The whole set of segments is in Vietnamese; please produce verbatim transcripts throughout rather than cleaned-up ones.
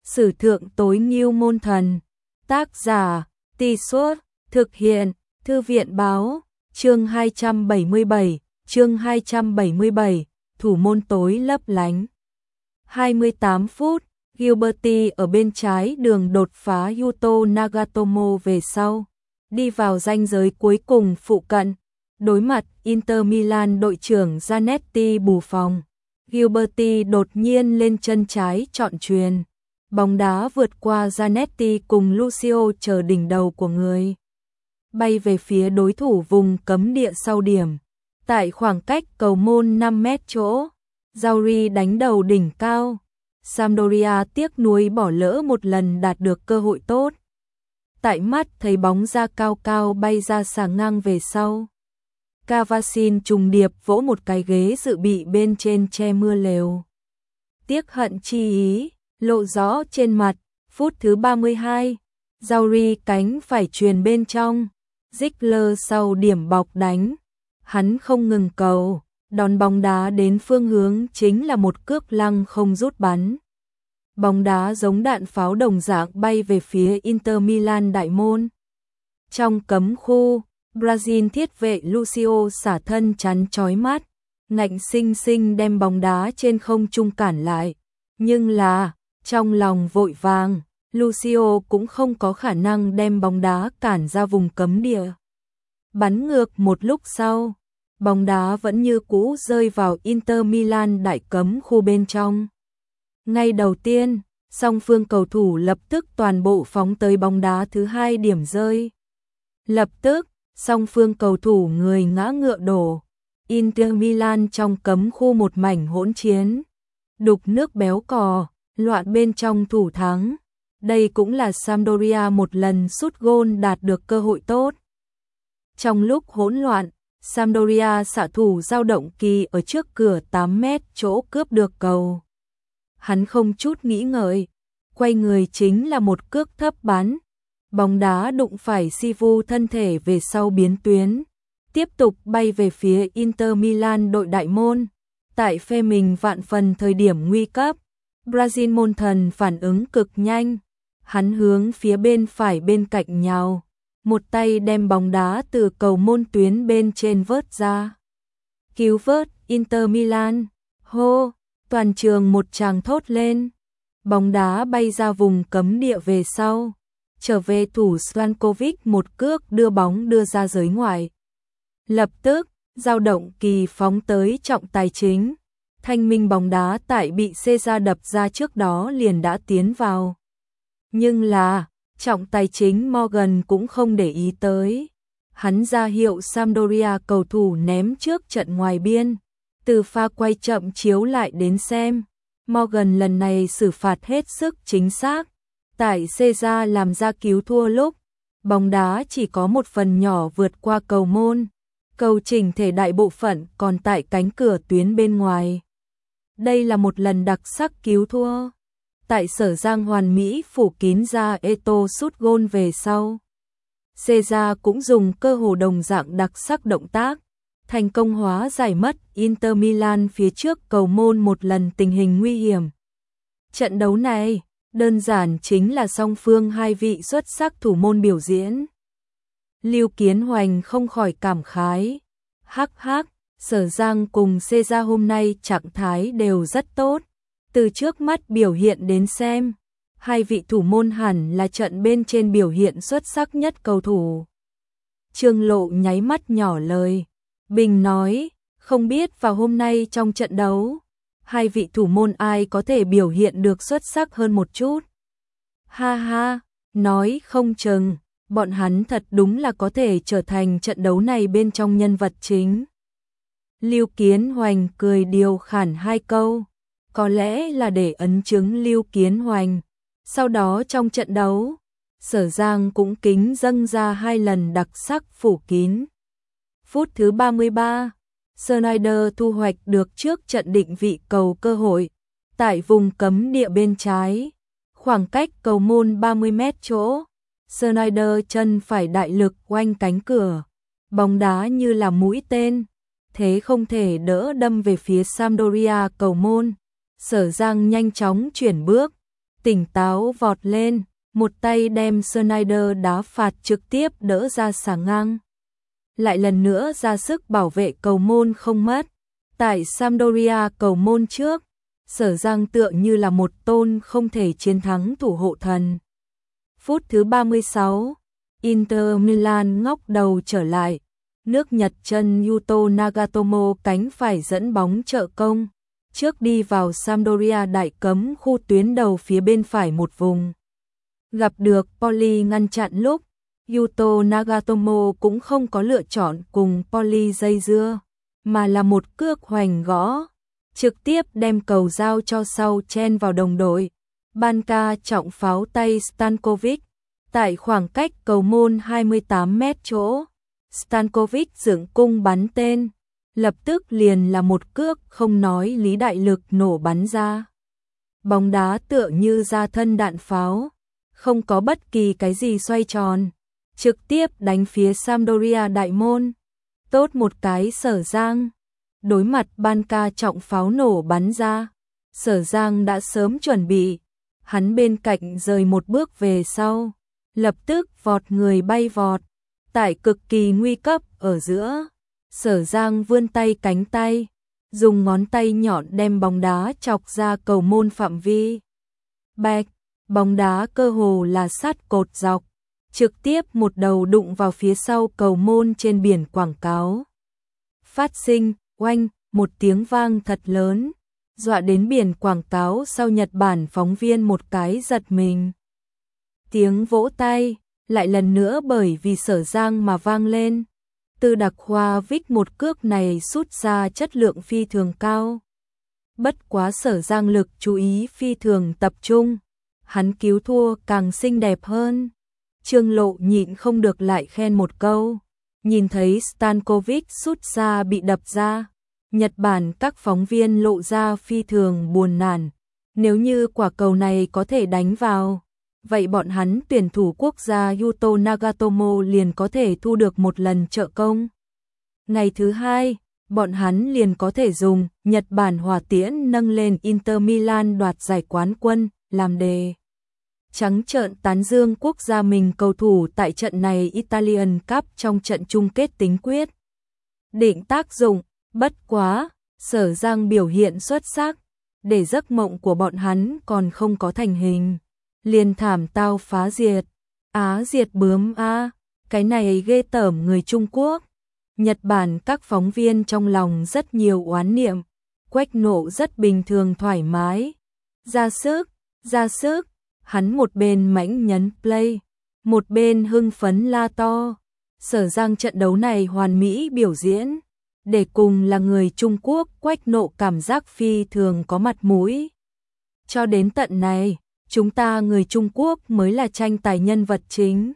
Sử thượng tối ngưu môn thần. Tác giả, Tì Suốt, thực hiện, Thư viện báo, chương hai trăm bảy mươi bảy, chương hai trăm bảy mươi bảy, thủ môn tối lấp lánh. hai mươi tám phút, Gilberti ở bên trái đường đột phá Yuto Nagatomo về sau, đi vào ranh giới cuối cùng phụ cận, đối mặt Inter Milan đội trưởng Zanetti bù phòng. Gilberti đột nhiên lên chân trái chọn chuyền. Bóng đá vượt qua Zanetti cùng Lucio chờ đỉnh đầu của người, bay về phía đối thủ vùng cấm địa sau điểm. Tại khoảng cách cầu môn năm mét chỗ, Zauri đánh đầu đỉnh cao. Sampdoria tiếc nuối bỏ lỡ một lần đạt được cơ hội tốt. Tại mắt thấy bóng ra cao cao bay ra xà ngang về sau. Cavasin trùng điệp vỗ một cái ghế dự bị bên trên che mưa lều. Tiếc hận chi ý lộ rõ trên mặt. Phút thứ ba mươi hai, Zauri cánh phải chuyền bên trong. Ziegler sau điểm bọc đánh, hắn không ngừng cầu, đón bóng đá đến phương hướng chính là một cước lăng không rút bắn. Bóng đá giống đạn pháo đồng dạng bay về phía Inter Milan đại môn. Trong cấm khu, Brazil thiết vệ Lucio xả thân chắn chói mắt, ngạnh sinh sinh đem bóng đá trên không trung cản lại. Nhưng là, trong lòng vội vàng, Lucio cũng không có khả năng đem bóng đá cản ra vùng cấm địa. Bắn ngược một lúc sau, bóng đá vẫn như cũ rơi vào Inter Milan đại cấm khu bên trong. Ngay đầu tiên, song phương cầu thủ lập tức toàn bộ phóng tới bóng đá thứ hai điểm rơi. Lập tức, song phương cầu thủ người ngã ngựa đổ. Inter Milan trong cấm khu một mảnh hỗn chiến. Đục nước béo cò, loạn bên trong thủ thắng. Đây cũng là Sampdoria một lần sút gôn đạt được cơ hội tốt. Trong lúc hỗn loạn, Sampdoria xạ thủ dao động kỳ ở trước cửa tám mét chỗ cướp được cầu. Hắn không chút nghĩ ngợi, quay người chính là một cước thấp bắn. Bóng đá đụng phải Sivu thân thể về sau biến tuyến, tiếp tục bay về phía Inter Milan đội đại môn. Tại phe mình vạn phần thời điểm nguy cấp, Brazil môn thần phản ứng cực nhanh. Hắn hướng phía bên phải bên cạnh nhào, một tay đem bóng đá từ cầu môn tuyến bên trên vớt ra. Cứu vớt Inter Milan, hô, toàn trường một tràng thốt lên. Bóng đá bay ra vùng cấm địa về sau, trở về thủ Svankovic một cước đưa bóng đưa ra giới ngoài. Lập tức, dao động kỳ phóng tới trọng tài chính. Thanh minh bóng đá tại bị Caesar đập ra trước đó liền đã tiến vào. Nhưng là, trọng tài chính Morgan cũng không để ý tới. Hắn ra hiệu Sampdoria cầu thủ ném trước trận ngoài biên. Từ pha quay chậm chiếu lại đến xem. Morgan lần này xử phạt hết sức chính xác. Tại Caesar làm ra cứu thua lúc, bóng đá chỉ có một phần nhỏ vượt qua cầu môn. Cầu chỉnh thể đại bộ phận còn tại cánh cửa tuyến bên ngoài. Đây là một lần đặc sắc cứu thua. Tại Sở Giang hoàn mỹ phủ kín ra Eto sút gôn về sau. Caesar cũng dùng cơ hồ đồng dạng đặc sắc động tác, thành công hóa giải mất Inter Milan phía trước cầu môn một lần tình hình nguy hiểm. Trận đấu này, đơn giản chính là song phương hai vị xuất sắc thủ môn biểu diễn. Lưu Kiến Hoành không khỏi cảm khái. Hắc hắc, Sở Giang cùng Caesar hôm nay trạng thái đều rất tốt. Từ trước mắt biểu hiện đến xem, hai vị thủ môn hẳn là trận bên trên biểu hiện xuất sắc nhất cầu thủ. Trương Lộ nháy mắt nhỏ lời. Bình nói, không biết vào hôm nay trong trận đấu, hai vị thủ môn ai có thể biểu hiện được xuất sắc hơn một chút. Ha ha, nói không chừng, bọn hắn thật đúng là có thể trở thành trận đấu này bên trong nhân vật chính. Lưu Kiến Hoành cười điều khản hai câu, có lẽ là để ấn chứng Lưu Kiến Hoành. Sau đó trong trận đấu, Sở Giang cũng kính dâng ra hai lần đặc sắc phủ kín. Phút thứ ba mươi ba, Sneijder thu hoạch được trước trận định vị cầu cơ hội. Tại vùng cấm địa bên trái, khoảng cách cầu môn ba mươi mét chỗ, Sneijder chân phải đại lực oanh cánh cửa. Bóng đá như là mũi tên, thế không thể đỡ đâm về phía Sampdoria cầu môn. Sở Giang nhanh chóng chuyển bước, tỉnh táo vọt lên, một tay đem Sneijder đá phạt trực tiếp đỡ ra xà ngang. Lại lần nữa ra sức bảo vệ cầu môn không mất. Tại Sampdoria cầu môn trước, Sở Giang tựa như là một tôn không thể chiến thắng thủ hộ thần. Phút thứ ba mươi sáu, Inter Milan ngóc đầu trở lại, nước Nhật chân Yuto Nagatomo cánh phải dẫn bóng trợ công, trước đi vào Sampdoria đại cấm khu tuyến đầu phía bên phải một vùng. Gặp được Poli ngăn chặn lúc, Yuto Nagatomo cũng không có lựa chọn cùng Poli dây dưa, mà là một cước hoành gõ, trực tiếp đem cầu giao cho sau chen vào đồng đội. Banca trọng pháo tay Stankovic, tại khoảng cách cầu môn hai mươi tám mét chỗ, Stankovic dựng cung bắn tên, lập tức liền là một cước không nói lý đại lực nổ bắn ra. Bóng đá tựa như ra thân đạn pháo, không có bất kỳ cái gì xoay tròn, trực tiếp đánh phía Sampdoria đại môn. Tốt một cái Sở Giang, đối mặt Banca trọng pháo nổ bắn ra, Sở Giang đã sớm chuẩn bị, hắn bên cạnh rời một bước về sau, lập tức vọt người bay vọt, tại cực kỳ nguy cấp ở giữa, Sở Giang vươn tay cánh tay, dùng ngón tay nhọn đem bóng đá chọc ra cầu môn phạm vi. Bạch, bóng đá cơ hồ là sát cột dọc, trực tiếp một đầu đụng vào phía sau cầu môn trên biển quảng cáo. Phát sinh, oanh, một tiếng vang thật lớn, dọa đến biển quảng cáo sau Nhật Bản phóng viên một cái giật mình. Tiếng vỗ tay, lại lần nữa bởi vì Sở Giang mà vang lên. Từ đặc khoa Vic một cước này sút ra chất lượng phi thường cao. Bất quá Sở Giang lực chú ý phi thường tập trung, hắn cứu thua càng xinh đẹp hơn. Trương Lộ nhịn không được lại khen một câu, nhìn thấy Stankovic sút ra bị đập ra, Nhật Bản các phóng viên lộ ra phi thường buồn nản, nếu như quả cầu này có thể đánh vào, vậy bọn hắn tuyển thủ quốc gia Yuto Nagatomo liền có thể thu được một lần trợ công. Ngày thứ hai, bọn hắn liền có thể dùng Nhật Bản hỏa tiễn nâng lên Inter Milan đoạt giải quán quân, làm đề. Trắng trợn tán dương quốc gia mình cầu thủ tại trận này Italian Cup trong trận chung kết tính quyết. Định tác dụng, bất quá, Sở Giang biểu hiện xuất sắc, để giấc mộng của bọn hắn còn không có thành hình. Liền thảm tao phá diệt, Á diệt bướm a, cái này ghê tởm người Trung Quốc. Nhật Bản các phóng viên trong lòng rất nhiều oán niệm, Quách Nộ rất bình thường thoải mái. Ra sức, ra sức, hắn một bên mãnh nhấn play, một bên hưng phấn la to. Sở Giang trận đấu này hoàn mỹ biểu diễn, để cùng là người Trung Quốc Quách Nộ cảm giác phi thường có mặt mũi. Cho đến tận này, chúng ta người Trung Quốc mới là tranh tài nhân vật chính.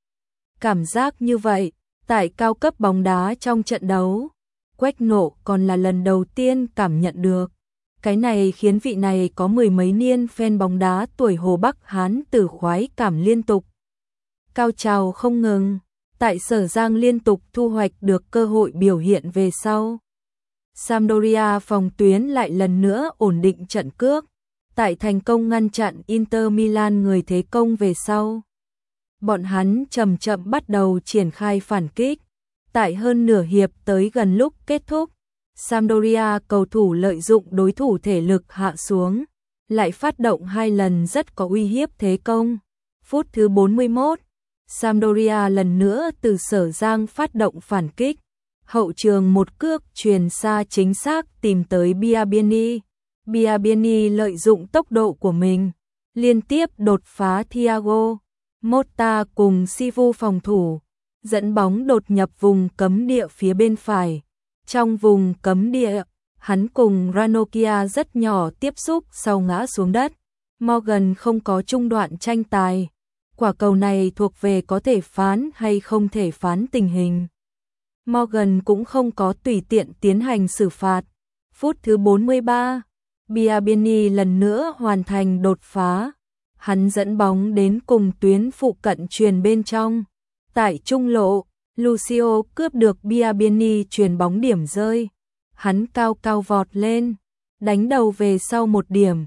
Cảm giác như vậy, tại cao cấp bóng đá trong trận đấu, Quách Nộ còn là lần đầu tiên cảm nhận được. Cái này khiến vị này có mười mấy niên fan bóng đá tuổi Hồ Bắc Hán tử khoái cảm liên tục. Cao trào không ngừng, tại Sở Giang liên tục thu hoạch được cơ hội biểu hiện về sau. Sampdoria phòng tuyến lại lần nữa ổn định trận cước, tại thành công ngăn chặn Inter Milan người thế công về sau. Bọn hắn chậm chậm bắt đầu triển khai phản kích, tại hơn nửa hiệp tới gần lúc kết thúc, Sampdoria cầu thủ lợi dụng đối thủ thể lực hạ xuống, lại phát động hai lần rất có uy hiếp thế công. Phút thứ bốn mươi mốt, Sampdoria lần nữa từ Sở Giang phát động phản kích, hậu trường một cước truyền xa chính xác tìm tới Biabiany. Biabiany lợi dụng tốc độ của mình, liên tiếp đột phá Thiago Motta cùng Sivu phòng thủ, dẫn bóng đột nhập vùng cấm địa phía bên phải. Trong vùng cấm địa, hắn cùng Ranocchia rất nhỏ tiếp xúc sau ngã xuống đất. Morgan không có trung đoạn tranh tài. Quả cầu này thuộc về có thể phán hay không thể phán tình hình. Morgan cũng không có tùy tiện tiến hành xử phạt. Phút thứ bốn mươi ba, Biabiany lần nữa hoàn thành đột phá. Hắn dẫn bóng đến cùng tuyến phụ cận truyền bên trong. Tại trung lộ, Lucio cướp được Biabiany truyền bóng điểm rơi. Hắn cao cao vọt lên, đánh đầu về sau một điểm.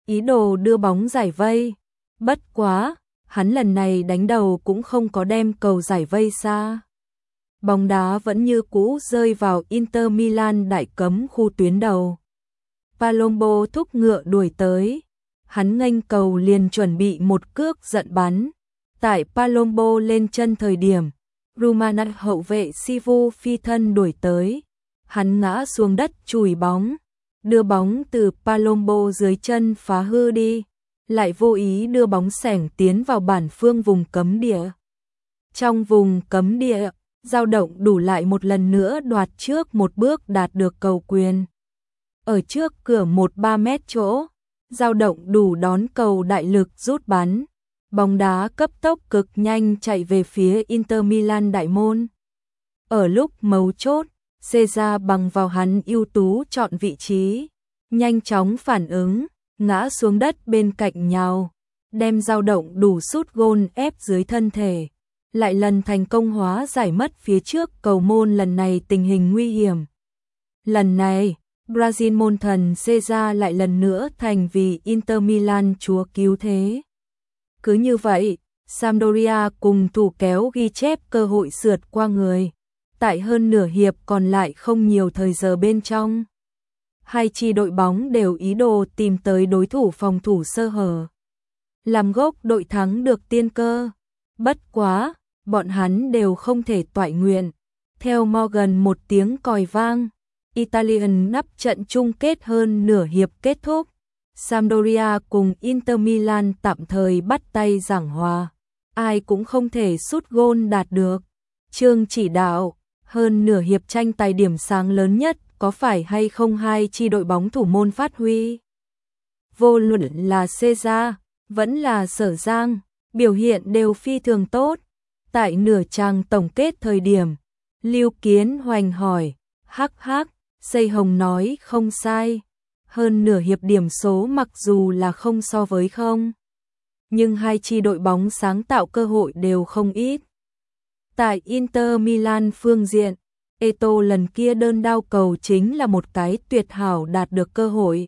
ý đồ đưa bóng giải vây. Bất quá, hắn lần này đánh đầu cũng không có đem cầu giải vây xa. Bóng đá vẫn như cũ rơi vào Inter Milan đại cấm khu tuyến đầu. Palombo thúc ngựa đuổi tới. Hắn nghênh cầu liền chuẩn bị một cước giận bắn. Tại Palombo lên chân thời điểm, Rumanac hậu vệ Sivu phi thân đuổi tới. Hắn ngã xuống đất chùi bóng, đưa bóng từ Palombo dưới chân phá hư đi, lại vô ý đưa bóng xẻng tiến vào bản phương vùng cấm địa. Trong vùng cấm địa, dao động đủ lại một lần nữa đoạt trước một bước đạt được cầu quyền. Ở trước cửa một ba mét chỗ, dao động đủ đón cầu đại lực rút bắn. Bóng đá cấp tốc cực nhanh chạy về phía Inter Milan đại môn. Ở lúc mấu chốt, Caesar bằng vào hắn ưu tú chọn vị trí, nhanh chóng phản ứng, ngã xuống đất bên cạnh nhào, đem dao động đủ sút gôn ép dưới thân thể, lại lần thành công hóa giải mất phía trước cầu môn lần này tình hình nguy hiểm. Lần này, Brazil môn thần Caesar lại lần nữa thành vì Inter Milan chúa cứu thế. Cứ như vậy, Sampdoria cùng thủ kéo ghi chép cơ hội sượt qua người. Tại hơn nửa hiệp còn lại không nhiều thời giờ bên trong. Hai chi đội bóng đều ý đồ tìm tới đối thủ phòng thủ sơ hở. Làm gốc đội thắng được tiên cơ. Bất quá, bọn hắn đều không thể toại nguyện. Theo Morgan một tiếng còi vang, Italian nắp trận chung kết hơn nửa hiệp kết thúc. Sampdoria cùng Inter Milan tạm thời bắt tay giảng hòa. Ai cũng không thể sút gôn đạt được. Chương chỉ đạo, hơn nửa hiệp tranh tài điểm sáng lớn nhất có phải hay không hai chi đội bóng thủ môn phát huy. Vô luận là Caesar, vẫn là Sở Giang, biểu hiện đều phi thường tốt. Tại nửa trang tổng kết thời điểm, Lưu Kiến Hoành hỏi, hắc hắc, Xây Hồng nói không sai. Hơn nửa hiệp điểm số mặc dù là không so với không, nhưng hai chi đội bóng sáng tạo cơ hội đều không ít. Tại Inter Milan phương diện, Eto'o lần kia đơn đao cầu chính là một cái tuyệt hảo đạt được cơ hội.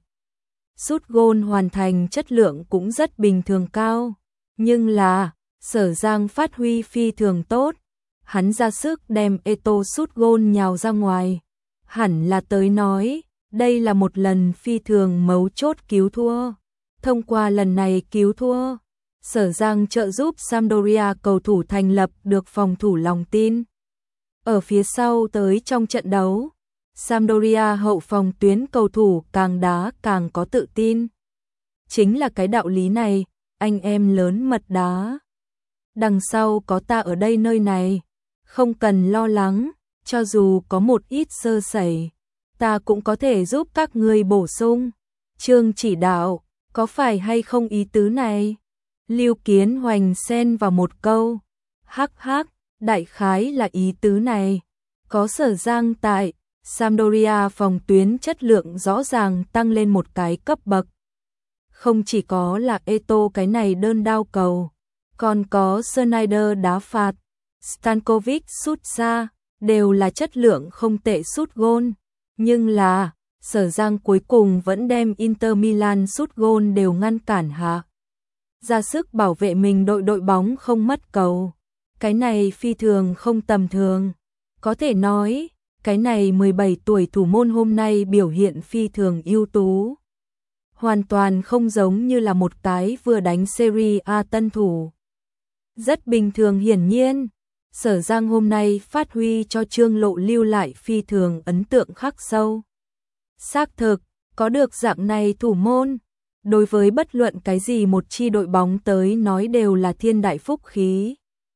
Sút gôn hoàn thành chất lượng cũng rất bình thường cao, nhưng là Sở Giang phát huy phi thường tốt. Hắn ra sức đem Eto'o sút gôn nhào ra ngoài. Hẳn là tới nói, đây là một lần phi thường mấu chốt cứu thua. Thông qua lần này cứu thua, Sở Giang trợ giúp Sampdoria cầu thủ thành lập được phòng thủ lòng tin. Ở phía sau tới trong trận đấu, Sampdoria hậu phòng tuyến cầu thủ càng đá càng có tự tin. Chính là cái đạo lý này, anh em lớn mật đá. Đằng sau có ta ở đây nơi này, không cần lo lắng, cho dù có một ít sơ sẩy, ta cũng có thể giúp các người bổ sung. Chương chỉ đạo, có phải hay không ý tứ này? Lưu Kiến Hoành xen vào một câu. Hắc hắc, đại khái là ý tứ này. Có Sở Giang tại, Sampdoria phòng tuyến chất lượng rõ ràng tăng lên một cái cấp bậc. Không chỉ có là Eto'o cái này đơn đao cầu, còn có Sneijder đá phạt, Stankovic sút xa, đều là chất lượng không tệ sút gôn. Nhưng là, Sở Giang cuối cùng vẫn đem Inter Milan sút gôn đều ngăn cản hạ. Ra sức bảo vệ mình đội đội bóng không mất cầu. Cái này phi thường không tầm thường. Có thể nói, cái này mười bảy tuổi thủ môn hôm nay biểu hiện phi thường ưu tú. Hoàn toàn không giống như là một cái vừa đánh Serie A tân thủ. Rất bình thường hiển nhiên. Sở Giang hôm nay phát huy cho Trương Lộ lưu lại phi thường ấn tượng khắc sâu. Xác thực, có được dạng này thủ môn, đối với bất luận cái gì một chi đội bóng tới nói đều là thiên đại phúc khí.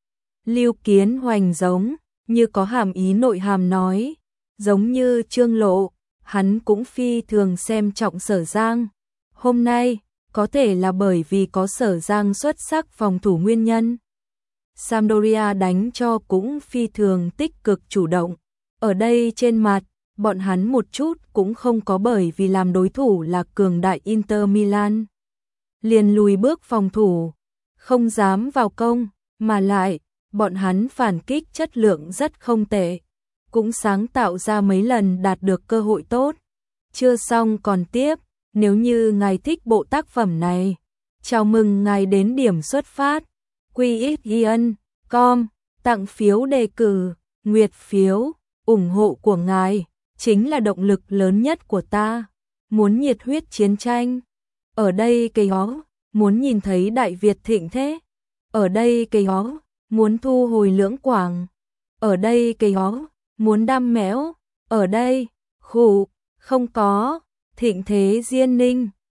Lưu Kiến Hoành giống như có hàm ý nội hàm nói, giống như Trương Lộ, hắn cũng phi thường xem trọng Sở Giang. Hôm nay, có thể là bởi vì có Sở Giang xuất sắc phòng thủ nguyên nhân. Sampdoria đánh cho cũng phi thường tích cực chủ động. Ở đây trên mặt, bọn hắn một chút cũng không có bởi vì làm đối thủ là cường đại Inter Milan. Liền lùi bước phòng thủ, không dám vào công, mà lại, bọn hắn phản kích chất lượng rất không tệ. Cũng sáng tạo ra mấy lần đạt được cơ hội tốt. Chưa xong còn tiếp, Nếu như ngài thích bộ tác phẩm này, chào mừng ngài đến điểm xuất phát qixian chấm com tặng phiếu đề cử, nguyệt phiếu, ủng hộ của ngài chính là động lực lớn nhất của ta. Muốn nhiệt huyết chiến tranh, ở đây cây ó, muốn nhìn thấy Đại Việt thịnh thế, ở đây cây ó, muốn thu hồi Lưỡng Quảng, ở đây cây ó, muốn đam mẽo, ở đây, khủ, không có, thịnh thế Diên Ninh.